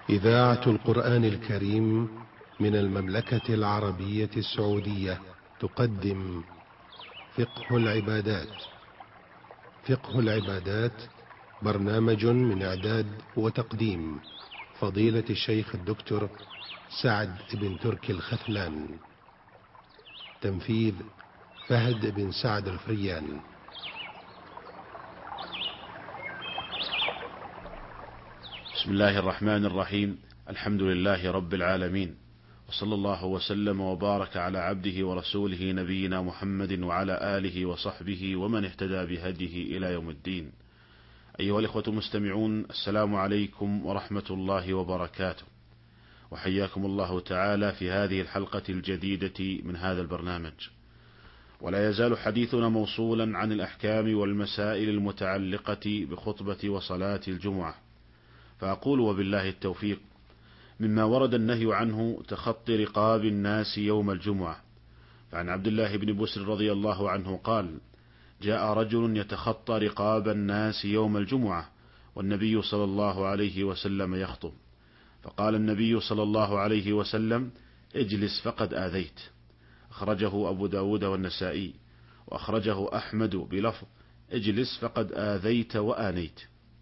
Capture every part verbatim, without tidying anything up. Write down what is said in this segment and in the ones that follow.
إذاعة القرآن الكريم من المملكة العربية السعودية تقدم فقه العبادات. فقه العبادات برنامج من إعداد وتقديم فضيلة الشيخ الدكتور سعد بن تركي الخثلان. تنفيذ فهد بن سعد الفريان. بسم الله الرحمن الرحيم. الحمد لله رب العالمين، وصلى الله وسلم وبارك على عبده ورسوله نبينا محمد وعلى آله وصحبه ومن اهتدى بهديه إلى يوم الدين. أيها الإخوة المستمعون، السلام عليكم ورحمة الله وبركاته، وحياكم الله تعالى في هذه الحلقة الجديدة من هذا البرنامج. ولا يزال حديثنا موصولا عن الأحكام والمسائل المتعلقة بخطبة وصلاة الجمعة، فأقول وبالله التوفيق: مما ورد النهي عنه تخطي رقاب الناس يوم الجمعة. فعن عبد الله بن بسر رضي الله عنه قال: جاء رجل يتخطى رقاب الناس يوم الجمعة والنبي صلى الله عليه وسلم يخطب، فقال النبي صلى الله عليه وسلم: اجلس فقد آذيت. أخرجه أبو داود والنسائي، وأخرجه أحمد بلفظ: اجلس فقد آذيت وآنيت.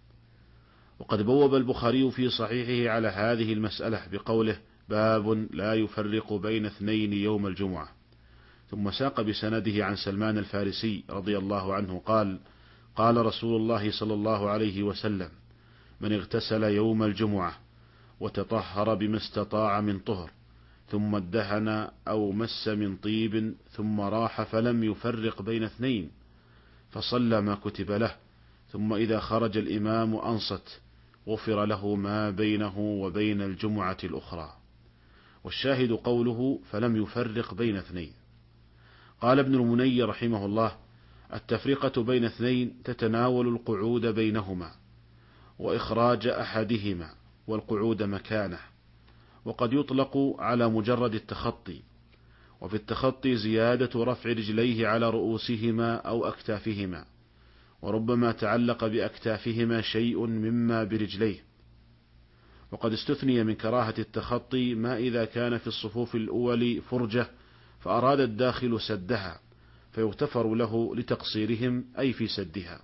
وقد بوب البخاري في صحيحه على هذه المسألة بقوله: باب لا يفرق بين اثنين يوم الجمعة. ثم ساق بسنده عن سلمان الفارسي رضي الله عنه قال: قال رسول الله صلى الله عليه وسلم: من اغتسل يوم الجمعة وتطهر بما استطاع من طهر ثم ادهن أو مس من طيب ثم راح فلم يفرق بين اثنين فصلى ما كتب له، ثم إذا خرج الإمام أنصت غفر له ما بينه وبين الجمعة الأخرى. والشاهد قوله: فلم يفرق بين اثنين. قال ابن المني رحمه الله: التفرقة بين اثنين تتناول القعود بينهما وإخراج أحدهما والقعود مكانه، وقد يطلق على مجرد التخطي، وفي التخطي زيادة رفع رجليه على رؤوسهما أو أكتافهما، وربما تعلق بأكتافهما شيء مما برجليه. وقد استثني من كراهة التخطي ما إذا كان في الصفوف الأول فرجة فأراد الداخل سدها فيغتفر له لتقصيرهم أي في سدها.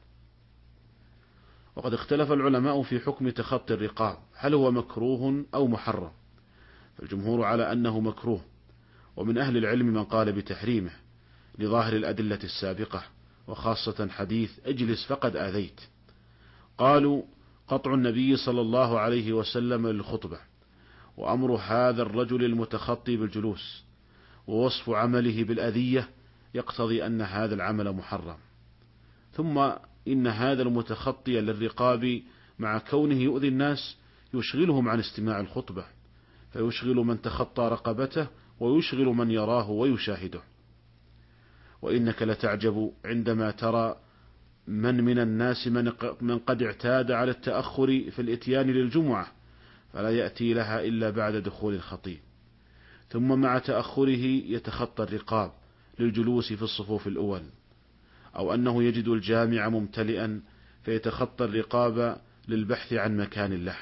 وقد اختلف العلماء في حكم تخطي الرقاب، هل هو مكروه أو محرم؟ فالجمهور على أنه مكروه، ومن أهل العلم من قال بتحريمه لظاهر الأدلة السابقة، وخاصة حديث اجلس فقد آذيت. قالوا: قطع النبي صلى الله عليه وسلم للخطبة، وأمر هذا الرجل المتخطي بالجلوس، ووصف عمله بالأذية يقتضي أن هذا العمل محرم. ثم إن هذا المتخطي للرقاب مع كونه يؤذي الناس يشغلهم عن استماع الخطبة، فيشغل من تخطى رقبته ويشغل من يراه ويشاهده. وإنك لتعجب عندما ترى من من الناس من قد اعتاد على التأخر في الإتيان للجمعة فلا يأتي لها إلا بعد دخول الخطيب، ثم مع تأخره يتخطى الرقاب للجلوس في الصفوف الأول، أو أنه يجد الجامع ممتلئا فيتخطى الرقاب للبحث عن مكان له.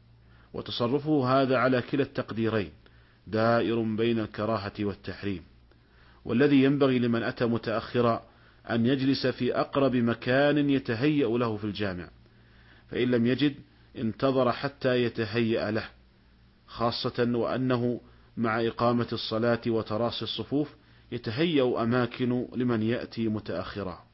وتصرفه هذا على كلا التقديرين دائر بين الكراهة والتحريم. والذي ينبغي لمن أتى متأخرا أن يجلس في أقرب مكان يتهيأ له في الجامع، فإن لم يجد انتظر حتى يتهيأ له، خاصة وأنه مع إقامة الصلاة وتراصي الصفوف يتهيأ أماكن لمن يأتي متأخرا.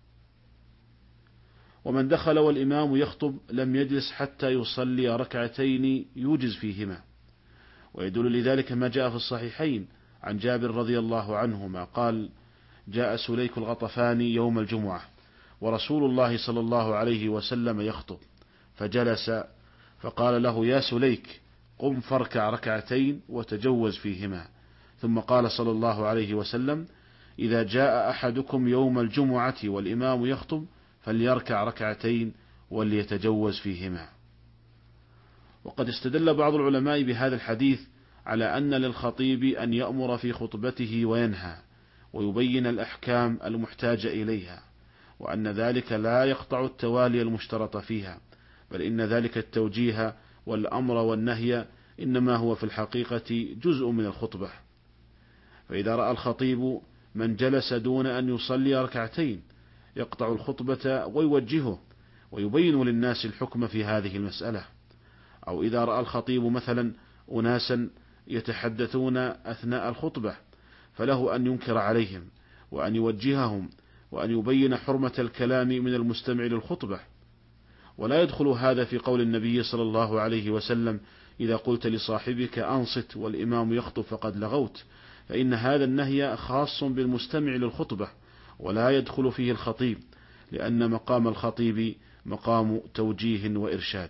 ومن دخل والإمام يخطب لم يجلس حتى يصلي ركعتين يوجز فيهما. ويدل لذلك ما جاء في الصحيحين عن جابر رضي الله عنهما قال: جاء سليك الغطفاني يوم الجمعة ورسول الله صلى الله عليه وسلم يخطب، فجلس فقال له: يا سليك، قم فاركع ركعتين وتجوز فيهما. ثم قال صلى الله عليه وسلم: إذا جاء أحدكم يوم الجمعة والإمام يخطب فليركع ركعتين وليتجوز فيهما. وقد استدل بعض العلماء بهذا الحديث على أن للخطيب أن يأمر في خطبته وينهى ويبين الأحكام المحتاج إليها، وأن ذلك لا يقطع التوالي المشترط فيها، بل إن ذلك التوجيه والأمر والنهي إنما هو في الحقيقة جزء من الخطبة. فإذا رأى الخطيب من جلس دون أن يصلي ركعتين يقطع الخطبة ويوجهه ويبين للناس الحكم في هذه المسألة. أو إذا رأى الخطيب مثلا أناسا يتحدثون أثناء الخطبة فله أن ينكر عليهم وأن يوجههم وأن يبين حرمة الكلام من المستمع للخطبة. ولا يدخل هذا في قول النبي صلى الله عليه وسلم: إذا قلت لصاحبك أنصت والإمام يخطب فقد لغوت، فإن هذا النهي خاص بالمستمع للخطبة ولا يدخل فيه الخطيب، لأن مقام الخطيب مقام توجيه وإرشاد.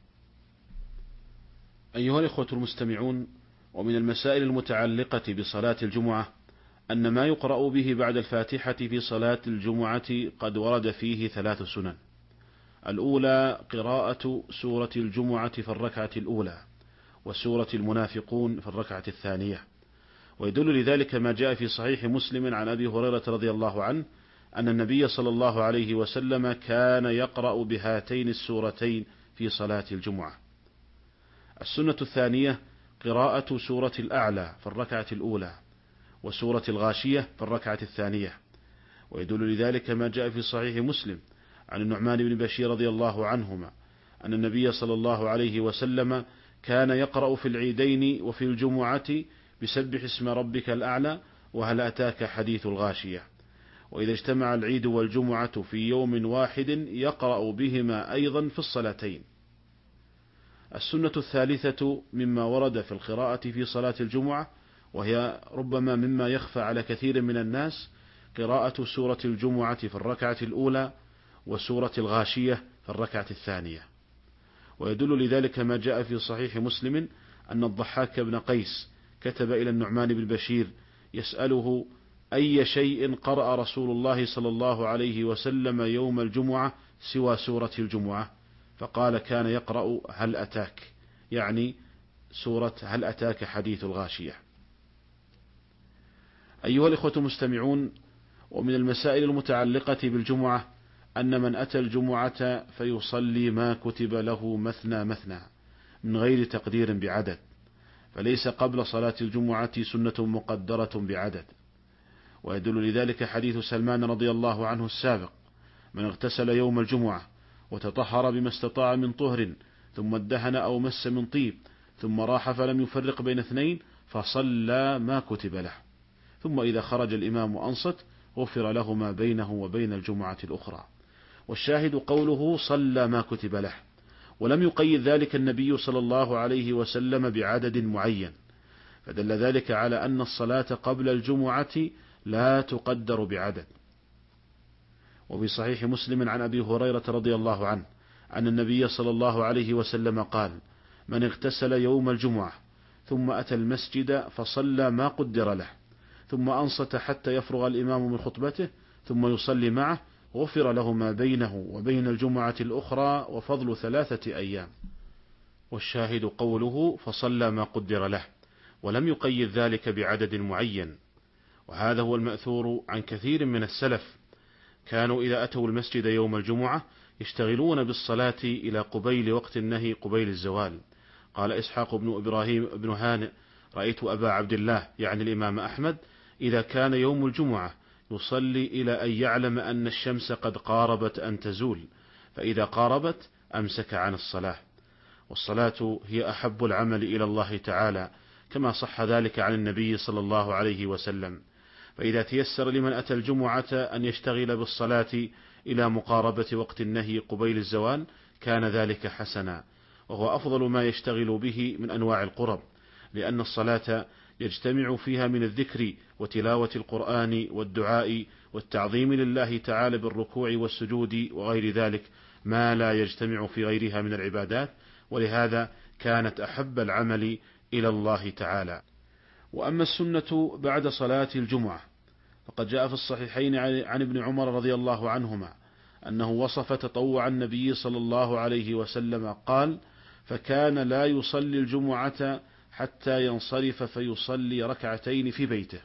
أيها الإخوة المستمعون، ومن المسائل المتعلقة بصلاة الجمعة أن ما يقرأ به بعد الفاتحة في صلاة الجمعة قد ورد فيه ثلاث سنن. الأولى قراءة سورة الجمعة في الركعة الأولى، وسورة المنافقون في الركعة الثانية. ويدل لذلك ما جاء في صحيح مسلم عن أبي هريرة رضي الله عنه أن النبي صلى الله عليه وسلم كان يقرأ بهاتين السورتين في صلاة الجمعة. السنة الثانية قراءة سورة الأعلى في الركعة الأولى، وسورة الغاشية في الركعة الثانية. ويدل لذلك ما جاء في صحيح مسلم عن النعمان بن بشير رضي الله عنهما أن النبي صلى الله عليه وسلم كان يقرأ في العيدين وفي الجمعة بسبح اسم ربك الأعلى وهل أتاك حديث الغاشية. وإذا اجتمع العيد والجمعة في يوم واحد يقرأ بهما أيضا في الصلاتين. السنة الثالثة مما ورد في القراءة في صلاة الجمعة، وهي ربما مما يخفى على كثير من الناس، قراءة سورة الجمعة في الركعة الأولى وسورة الغاشية في الركعة الثانية. ويدل لذلك ما جاء في صحيح مسلم أن الضحاك بن قيس كتب إلى النعمان بن بشير يسأله: أي شيء قرأ رسول الله صلى الله عليه وسلم يوم الجمعة سوى سورة الجمعة؟ فقال: كان يقرأ هل أتاك، يعني سورة هل أتاك حديث الغاشية. أيها الإخوة المستمعون، ومن المسائل المتعلقة بالجمعة أن من أتى الجمعة فيصلي ما كتب له مثنى مثنى من غير تقدير بعدد، فليس قبل صلاة الجمعة سنة مقدرة بعدد. ويدل لذلك حديث سلمان رضي الله عنه السابق: من اغتسل يوم الجمعة وتطهر بما استطاع من طهر ثم ادهن أو مس من طيب ثم راح فلم يفرق بين اثنين فصلى ما كتب له، ثم إذا خرج الإمام أنصت غفر له ما بينه وبين الجمعة الأخرى. والشاهد قوله صلى ما كتب له، ولم يقيد ذلك النبي صلى الله عليه وسلم بعدد معين، فدل ذلك على أن الصلاة قبل الجمعة لا تقدر بعدد. وفي صحيح مسلم عن أبي هريرة رضي الله عنه أن النبي صلى الله عليه وسلم قال: من اغتسل يوم الجمعة ثم أتى المسجد فصلى ما قدر له ثم أنصت حتى يفرغ الإمام من خطبته ثم يصلي معه غفر له ما بينه وبين الجمعة الأخرى وفضل ثلاثة أيام. والشاهد قوله فصلى ما قدر له، ولم يقيد ذلك بعدد معين. وهذا هو المأثور عن كثير من السلف، كانوا إذا أتوا المسجد يوم الجمعة يشتغلون بالصلاة إلى قبيل وقت النهي قبيل الزوال. قال إسحاق بن إبراهيم بن هانئ: رأيت أبا عبد الله يعني الإمام أحمد إذا كان يوم الجمعة يصلي إلى أن يعلم أن الشمس قد قاربت أن تزول، فإذا قاربت أمسك عن الصلاة. والصلاة هي أحب العمل إلى الله تعالى كما صح ذلك عن النبي صلى الله عليه وسلم. فإذا تيسر لمن أتى الجمعة أن يشتغل بالصلاة إلى مقاربة وقت النهي قبيل الزوال كان ذلك حسنا، وهو أفضل ما يشتغل به من أنواع القرب، لأن الصلاة يجتمع فيها من الذكر وتلاوة القرآن والدعاء والتعظيم لله تعالى بالركوع والسجود وغير ذلك ما لا يجتمع في غيرها من العبادات، ولهذا كانت أحب العمل إلى الله تعالى. وأما السنة بعد صلاة الجمعة فقد جاء في الصحيحين عن ابن عمر رضي الله عنهما أنه وصف تطوع النبي صلى الله عليه وسلم قال: فكان لا يصلي الجمعة حتى ينصرف فيصلي ركعتين في بيته.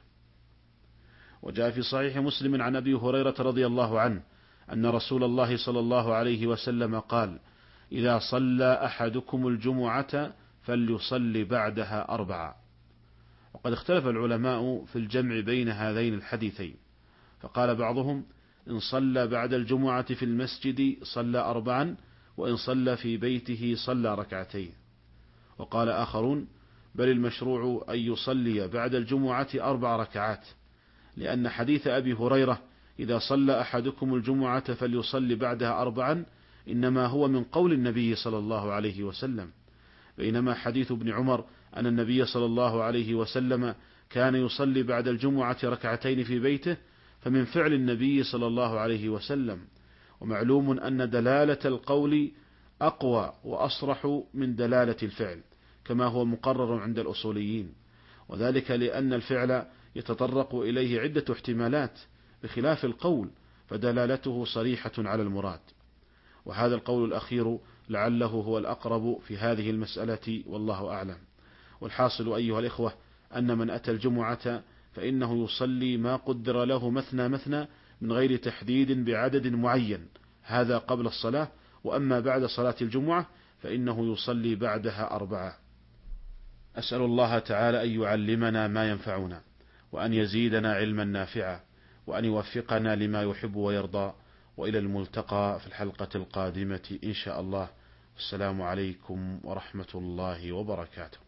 وجاء في صحيح مسلم عن أبي هريرة رضي الله عنه أن رسول الله صلى الله عليه وسلم قال: إذا صلى أحدكم الجمعة فليصلي بعدها أربعة. وقد اختلف العلماء في الجمع بين هذين الحديثين، فقال بعضهم إن صلى بعد الجمعة في المسجد صلى أربعا، وإن صلى في بيته صلى ركعتين. وقال آخرون بل المشروع أن يصلي بعد الجمعة أربع ركعات، لأن حديث أبي هريرة إذا صلى أحدكم الجمعة فليصلي بعدها أربعا إنما هو من قول النبي صلى الله عليه وسلم، بينما حديث ابن عمر أن النبي صلى الله عليه وسلم كان يصلي بعد الجمعة ركعتين في بيته فمن فعل النبي صلى الله عليه وسلم. ومعلوم أن دلالة القول أقوى وأصرح من دلالة الفعل كما هو مقرر عند الأصوليين، وذلك لأن الفعل يتطرق إليه عدة احتمالات بخلاف القول، فدلالته صريحة على المراد. وهذا القول الأخير لعله هو الأقرب في هذه المسألة، والله أعلم. والحاصل أيها الإخوة أن من أتى الجمعة فإنه يصلي ما قدر له مثنى مثنى من غير تحديد بعدد معين، هذا قبل الصلاة. وأما بعد صلاة الجمعة فإنه يصلي بعدها أربعة. أسأل الله تعالى أن يعلمنا ما ينفعنا، وأن يزيدنا علما نافعا، وأن يوفقنا لما يحب ويرضى. وإلى الملتقى في الحلقة القادمة إن شاء الله. السلام عليكم ورحمة الله وبركاته.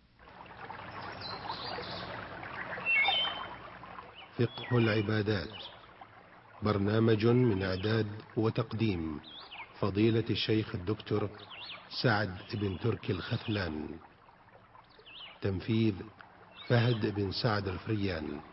فقه العبادات، برنامج من إعداد وتقديم فضيلة الشيخ الدكتور سعد بن تركي الخثلان، تنفيذ فهد بن سعد الفريان.